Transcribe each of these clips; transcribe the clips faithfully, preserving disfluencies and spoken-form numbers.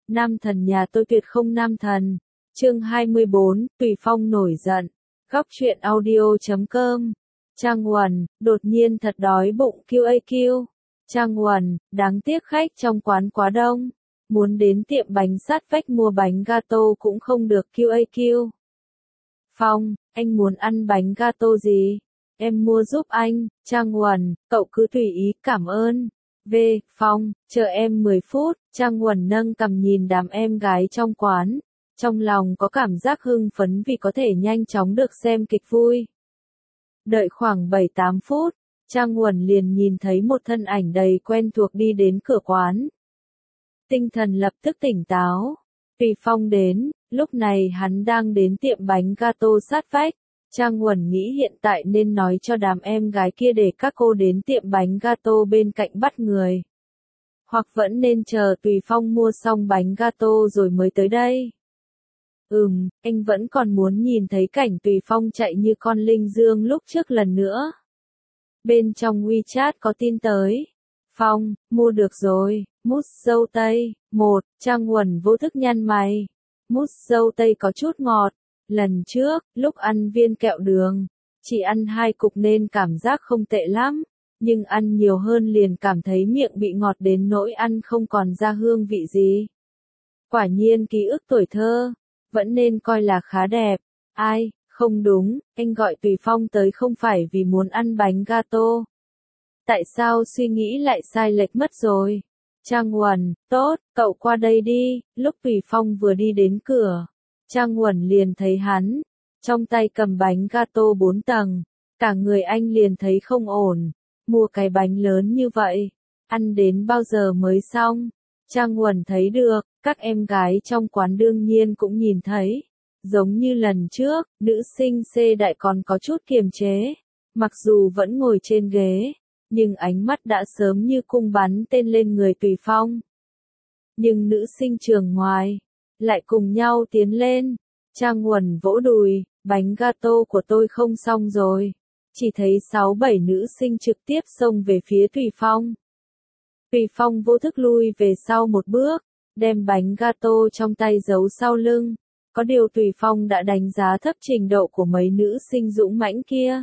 Nam thần nhà tôi tuyệt không nam thần. Chương hai mươi bốn, Tùy Phong nổi giận. Góc truyện audio chấm com. Trang Uẩn, đột nhiên thật đói bụng quy a quy. Trang Uẩn, đáng tiếc khách trong quán quá đông. Muốn đến tiệm bánh sát vách mua bánh gato cũng không được quy a quy. Phong, anh muốn ăn bánh gato gì? Em mua giúp anh. Trang Uẩn, cậu cứ tùy ý, cảm ơn. V. Phong, chờ em mười phút. Trang Uẩn nâng cằm nhìn đám em gái trong quán. Trong lòng có cảm giác hưng phấn vì có thể nhanh chóng được xem kịch vui. Đợi khoảng bảy tám phút, Trang Uẩn liền nhìn thấy một thân ảnh đầy quen thuộc đi đến cửa quán. Tinh thần lập tức tỉnh táo. Tùy Phong đến, lúc này hắn đang đến tiệm bánh gato sát vách. Trang Uẩn nghĩ hiện tại nên nói cho đám em gái kia để các cô đến tiệm bánh gato bên cạnh bắt người. Hoặc vẫn nên chờ Tùy Phong mua xong bánh gato rồi mới tới đây. Ừm, anh vẫn còn muốn nhìn thấy cảnh Tùy Phong chạy như con linh dương lúc trước lần nữa. Bên trong WeChat có tin tới. Phong, mua được rồi, mousse dâu tây. Một, Trang Uẩn vô thức nhăn mày. Mousse dâu tây có chút ngọt. Lần trước, lúc ăn viên kẹo đường, chỉ ăn hai cục nên cảm giác không tệ lắm. Nhưng ăn nhiều hơn liền cảm thấy miệng bị ngọt đến nỗi ăn không còn ra hương vị gì. Quả nhiên ký ức tuổi thơ, vẫn nên coi là khá đẹp. Ai, không đúng, anh gọi Tùy Phong tới không phải vì muốn ăn bánh gato. Tại sao suy nghĩ lại sai lệch mất rồi? Trang Uẩn, tốt, cậu qua đây đi. Lúc Tùy Phong vừa đi đến cửa, Trang Uẩn liền thấy hắn, trong tay cầm bánh gato bốn tầng. Cả người anh liền thấy không ổn. Mua cái bánh lớn như vậy, ăn đến bao giờ mới xong? Trang Uẩn thấy được, các em gái trong quán đương nhiên cũng nhìn thấy. Giống như lần trước, nữ sinh C đại còn có chút kiềm chế. Mặc dù vẫn ngồi trên ghế, nhưng ánh mắt đã sớm như cung bắn tên lên người Tùy Phong. Nhưng nữ sinh trường ngoài, lại cùng nhau tiến lên. Trang Uẩn vỗ đùi, bánh gato của tôi không xong rồi. Chỉ thấy sáu bảy nữ sinh trực tiếp xông về phía Tùy Phong. Tùy Phong vô thức lui về sau một bước, đem bánh gato trong tay giấu sau lưng. Có điều Tùy Phong đã đánh giá thấp trình độ của mấy nữ sinh dũng mãnh kia.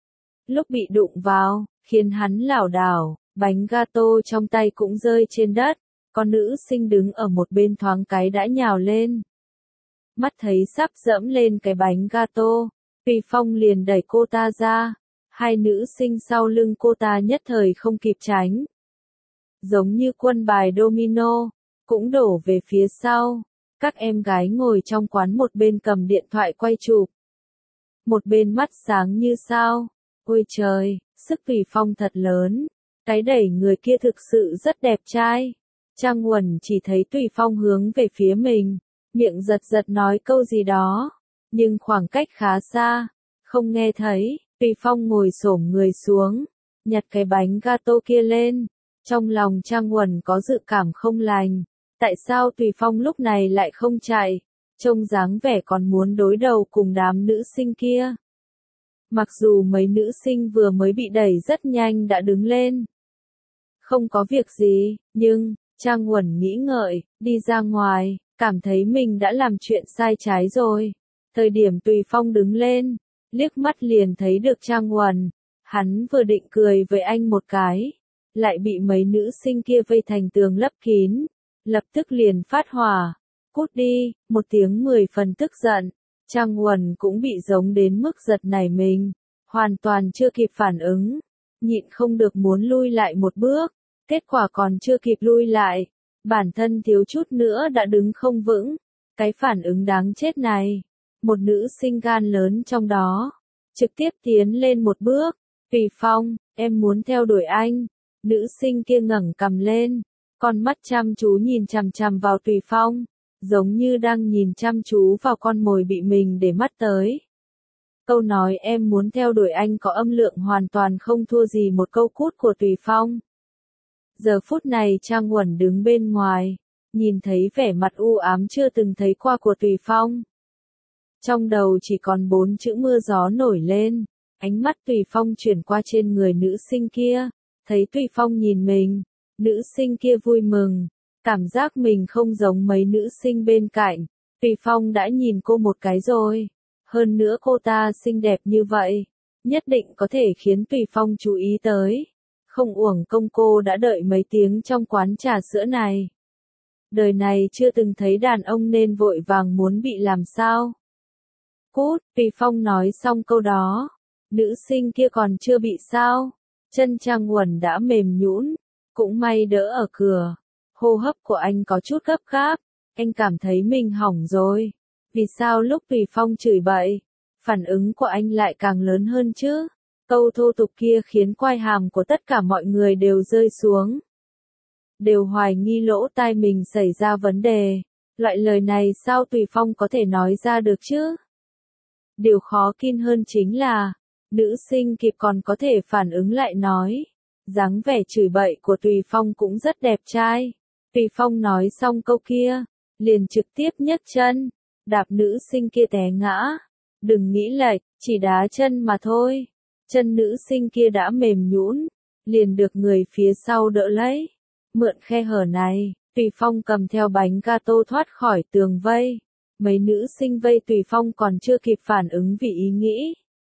Lúc bị đụng vào, khiến hắn lảo đảo, bánh gato trong tay cũng rơi trên đất. Con nữ sinh đứng ở một bên thoáng cái đã nhào lên. Mắt thấy sắp dẫm lên cái bánh gato, Tùy Phong liền đẩy cô ta ra. Hai nữ sinh sau lưng cô ta nhất thời không kịp tránh. Giống như quân bài domino, cũng đổ về phía sau. Các em gái ngồi trong quán một bên cầm điện thoại quay chụp, một bên mắt sáng như sao. Ôi trời, sức Tùy Phong thật lớn. Cái đẩy người kia thực sự rất đẹp trai. Trang Uẩn chỉ thấy Tùy Phong hướng về phía mình, miệng giật giật nói câu gì đó, nhưng khoảng cách khá xa, không nghe thấy. Tùy Phong ngồi xổm người xuống, nhặt cái bánh gato kia lên. Trong lòng Trang Uẩn có dự cảm không lành. Tại sao Tùy Phong lúc này lại không chạy? Trông dáng vẻ còn muốn đối đầu cùng đám nữ sinh kia. Mặc dù mấy nữ sinh vừa mới bị đẩy rất nhanh đã đứng lên. Không có việc gì, nhưng, Trang Uẩn nghĩ ngợi, đi ra ngoài, cảm thấy mình đã làm chuyện sai trái rồi. Thời điểm Tùy Phong đứng lên, liếc mắt liền thấy được Trang Uẩn. Hắn vừa định cười với anh một cái, lại bị mấy nữ sinh kia vây thành tường lấp kín. Lập tức liền phát hỏa. Cút đi, một tiếng mười phần tức giận. Trang Uẩn cũng bị giống đến mức giật nảy mình. Hoàn toàn chưa kịp phản ứng. Nhịn không được muốn lui lại một bước. Kết quả còn chưa kịp lui lại. Bản thân thiếu chút nữa đã đứng không vững. Cái phản ứng đáng chết này. Một nữ sinh gan lớn trong đó. Trực tiếp tiến lên một bước. Tùy Phong, em muốn theo đuổi anh. Nữ sinh kia ngẩng cằm lên. Con mắt chăm chú nhìn chằm chằm vào Tùy Phong, giống như đang nhìn chăm chú vào con mồi bị mình để mắt tới. Câu nói em muốn theo đuổi anh có âm lượng hoàn toàn không thua gì một câu cút của Tùy Phong. Giờ phút này Trang Uẩn đứng bên ngoài, nhìn thấy vẻ mặt u ám chưa từng thấy qua của Tùy Phong. Trong đầu chỉ còn bốn chữ mưa gió nổi lên, ánh mắt Tùy Phong chuyển qua trên người nữ sinh kia, thấy Tùy Phong nhìn mình. Nữ sinh kia vui mừng, Cảm giác mình không giống mấy nữ sinh bên cạnh. Tùy Phong đã nhìn cô một cái rồi. Hơn nữa cô ta xinh đẹp như vậy. Nhất định có thể khiến Tùy Phong chú ý tới. Không uổng công cô đã đợi mấy tiếng trong quán trà sữa này. Đời này chưa từng thấy đàn ông nên vội vàng muốn bị làm sao. Cút, Tùy Phong nói xong câu đó. Nữ sinh kia còn chưa bị sao. Chân Trang Uẩn đã mềm nhũn, cũng may đỡ ở cửa. Hô hấp của anh có chút gấp gáp, anh cảm thấy mình hỏng rồi. Vì sao lúc Tùy Phong chửi bậy, phản ứng của anh lại càng lớn hơn chứ? Câu thô tục kia khiến quai hàm của tất cả mọi người đều rơi xuống. Đều hoài nghi lỗ tai mình xảy ra vấn đề. Loại lời này sao Tùy Phong có thể nói ra được chứ? Điều khó tin hơn chính là, nữ sinh kịp còn có thể phản ứng lại nói. Dáng vẻ chửi bậy của Tùy Phong cũng rất đẹp trai. Tùy Phong nói xong câu kia, liền trực tiếp nhấc chân, đạp nữ sinh kia té ngã. Đừng nghĩ lệch, chỉ đá chân mà thôi. Chân nữ sinh kia đã mềm nhũn, liền được người phía sau đỡ lấy. Mượn khe hở này, Tùy Phong cầm theo bánh gato thoát khỏi tường vây. Mấy nữ sinh vây Tùy Phong còn chưa kịp phản ứng vì ý nghĩ.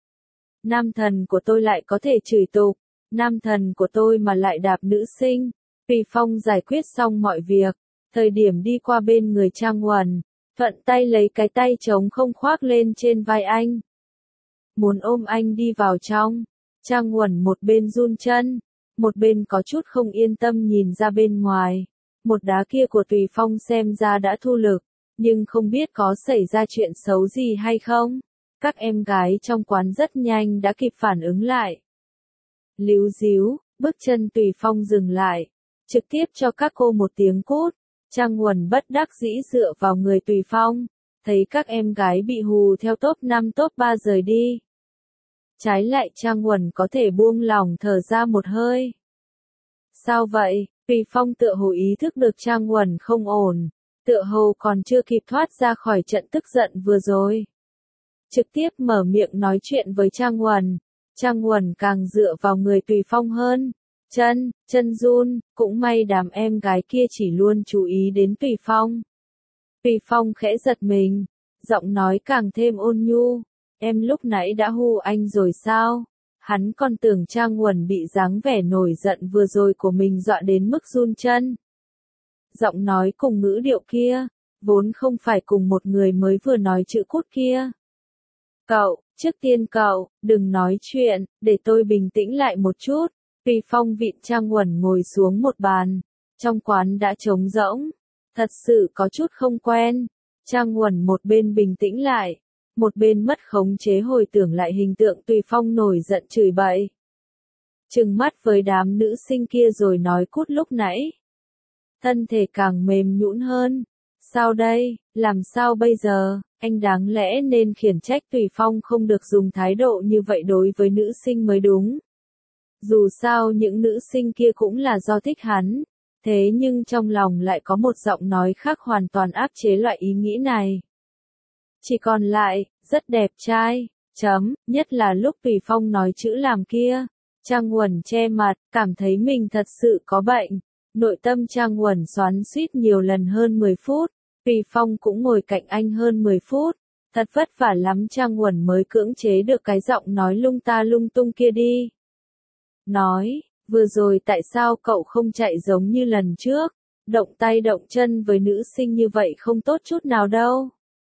Nam thần của tôi lại có thể chửi tục, nam thần của tôi mà lại đạp nữ sinh. Tùy Phong giải quyết xong mọi việc, thời điểm đi qua bên người Trang Uẩn, thuận tay lấy cái tay trống không khoác lên trên vai anh. Muốn ôm anh đi vào trong, Trang Uẩn một bên run chân, một bên có chút không yên tâm nhìn ra bên ngoài. Một đá kia của Tùy Phong xem ra đã thu lực, nhưng không biết có xảy ra chuyện xấu gì hay không. Các em gái trong quán rất nhanh đã kịp phản ứng lại. Líu díu, bước chân Tùy Phong dừng lại, trực tiếp cho các cô một tiếng cút. Trang Uẩn bất đắc dĩ dựa vào người Tùy Phong, thấy các em gái bị hù theo top năm top ba rời đi. Trái lại Trang Uẩn có thể buông lỏng thở ra một hơi. Sao vậy? Tùy Phong tựa hồ ý thức được Trang Uẩn không ổn, tựa hồ còn chưa kịp thoát ra khỏi trận tức giận vừa rồi. Trực tiếp mở miệng nói chuyện với Trang Uẩn. Trang Uẩn càng dựa vào người Tùy Phong hơn. Chân, chân run, cũng may đám em gái kia chỉ luôn chú ý đến Tùy Phong. Tùy Phong khẽ giật mình, giọng nói càng thêm ôn nhu. Em lúc nãy đã hù anh rồi sao? Hắn còn tưởng Trang Uẩn bị dáng vẻ nổi giận vừa rồi của mình dọa đến mức run chân. Giọng nói cùng ngữ điệu kia, vốn không phải cùng một người mới vừa nói chữ cút kia. Cậu, trước tiên cậu, đừng nói chuyện, để tôi bình tĩnh lại một chút. Tùy Phong vịn Trang Uẩn ngồi xuống một bàn. Trong quán đã trống rỗng. Thật sự có chút không quen. Trang Uẩn một bên bình tĩnh lại, một bên mất khống chế hồi tưởng lại hình tượng Tùy Phong nổi giận chửi bậy. Trừng mắt với đám nữ sinh kia rồi nói cút lúc nãy. Thân thể càng mềm nhũn hơn. Sao đây, làm sao bây giờ, anh đáng lẽ nên khiển trách Tùy Phong không được dùng thái độ như vậy đối với nữ sinh mới đúng. Dù sao những nữ sinh kia cũng là do thích hắn, thế nhưng trong lòng lại có một giọng nói khác hoàn toàn áp chế loại ý nghĩ này. Chỉ còn lại, rất đẹp trai, chấm, nhất là lúc Tùy Phong nói chữ làm kia. Trang Uẩn che mặt, cảm thấy mình thật sự có bệnh. Nội tâm Trang Uẩn xoắn xuýt nhiều lần hơn mười phút. Tùy Phong cũng ngồi cạnh anh hơn mười phút. Thật vất vả lắm Trang Uẩn mới cưỡng chế được cái giọng nói lung ta lung tung kia đi. Nói, vừa rồi tại sao cậu không chạy giống như lần trước, động tay động chân với nữ sinh như vậy không tốt chút nào đâu.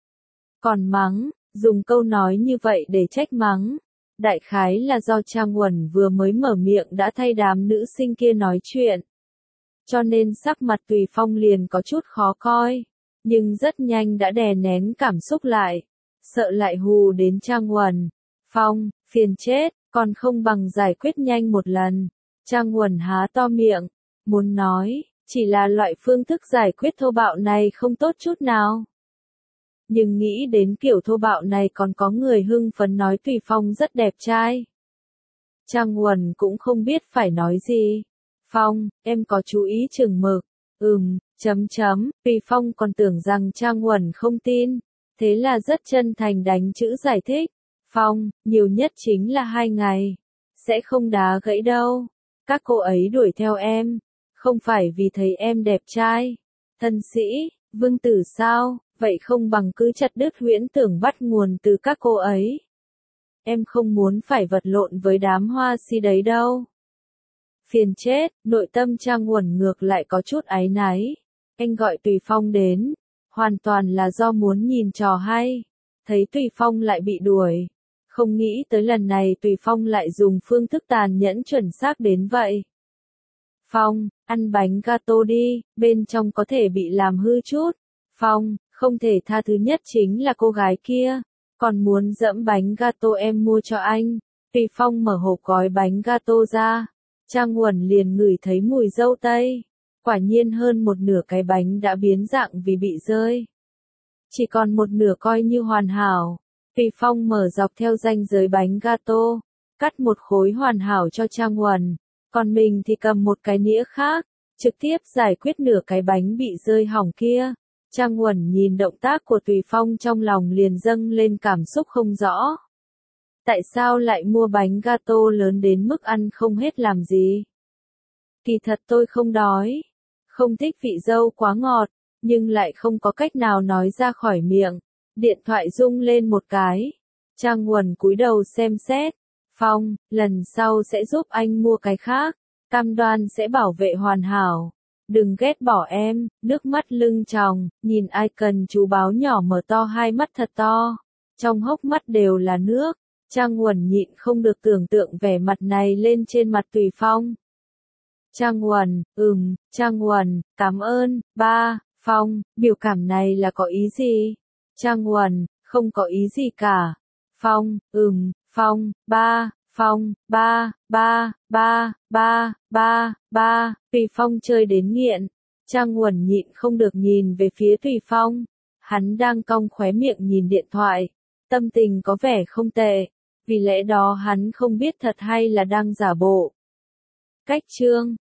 Còn mắng, dùng câu nói như vậy để trách mắng. Đại khái là do Trang Uẩn vừa mới mở miệng đã thay đám nữ sinh kia nói chuyện. Cho nên sắc mặt Tùy Phong liền có chút khó coi, nhưng rất nhanh đã đè nén cảm xúc lại, sợ lại hù đến Trang Uẩn. Phong, phiền chết, còn không bằng giải quyết nhanh một lần. Trang Uẩn há to miệng, muốn nói, chỉ là loại phương thức giải quyết thô bạo này không tốt chút nào. Nhưng nghĩ đến kiểu thô bạo này còn có người hưng phấn nói Tùy Phong rất đẹp trai. Trang Uẩn cũng không biết phải nói gì. Phong, em có chú ý chừng mực. Ừm, chấm chấm, Tùy Phong còn tưởng rằng Trang Uẩn không tin. Thế là rất chân thành đánh chữ giải thích. Phong, nhiều nhất chính là hai ngày. Sẽ không đá gãy đâu. Các cô ấy đuổi theo em. Không phải vì thấy em đẹp trai. Tân sĩ, vương tử sao, vậy không bằng cứ chặt đứt huyễn tưởng bắt nguồn từ các cô ấy. Em không muốn phải vật lộn với đám hoa si đấy đâu. Phiền chết, nội tâm Trang Uẩn ngược lại có chút áy náy. Anh gọi Tùy Phong đến, hoàn toàn là do muốn nhìn trò hay. Thấy Tùy Phong lại bị đuổi. Không nghĩ tới lần này Tùy Phong lại dùng phương thức tàn nhẫn chuẩn xác đến vậy. Phong, ăn bánh gato đi, bên trong có thể bị làm hư chút. Phong, không thể tha thứ nhất chính là cô gái kia. Còn muốn dẫm bánh gato em mua cho anh. Tùy Phong mở hộp gói bánh gato ra. Trang Uẩn liền ngửi thấy mùi dâu tây. Quả nhiên hơn một nửa cái bánh đã biến dạng vì bị rơi. Chỉ còn một nửa coi như hoàn hảo. Tùy Phong mở dọc theo ranh giới bánh gato, cắt một khối hoàn hảo cho Trang Uẩn, còn mình thì cầm một cái nĩa khác, trực tiếp giải quyết nửa cái bánh bị rơi hỏng kia. Trang Uẩn nhìn động tác của Tùy Phong trong lòng liền dâng lên cảm xúc không rõ. Tại sao lại mua bánh gato lớn đến mức ăn không hết làm gì? Kỳ thật tôi không đói, không thích vị dâu quá ngọt, nhưng lại không có cách nào nói ra khỏi miệng. Điện thoại rung lên một cái. Trang Uẩn cúi đầu xem xét. Phong, lần sau sẽ giúp anh mua cái khác. Cam đoan sẽ bảo vệ hoàn hảo. Đừng ghét bỏ em, nước mắt lưng tròng, nhìn icon chú báo nhỏ mở to hai mắt thật to. Trong hốc mắt đều là nước. Trang Uẩn nhịn không được tưởng tượng vẻ mặt này lên trên mặt Tùy Phong. Trang Uẩn, ừm, Trang Uẩn, cảm ơn, ba, Phong, biểu cảm này là có ý gì? Trang Uẩn, không có ý gì cả. Phong, ừm, Phong, ba, Phong, ba, ba, ba, ba, ba, ba, Tùy Phong chơi đến nghiện. Trang Uẩn nhịn không được nhìn về phía Tùy Phong. Hắn đang cong khóe miệng nhìn điện thoại. Tâm tình có vẻ không tệ. Vì lẽ đó hắn không biết thật hay là đang giả bộ. Cách chương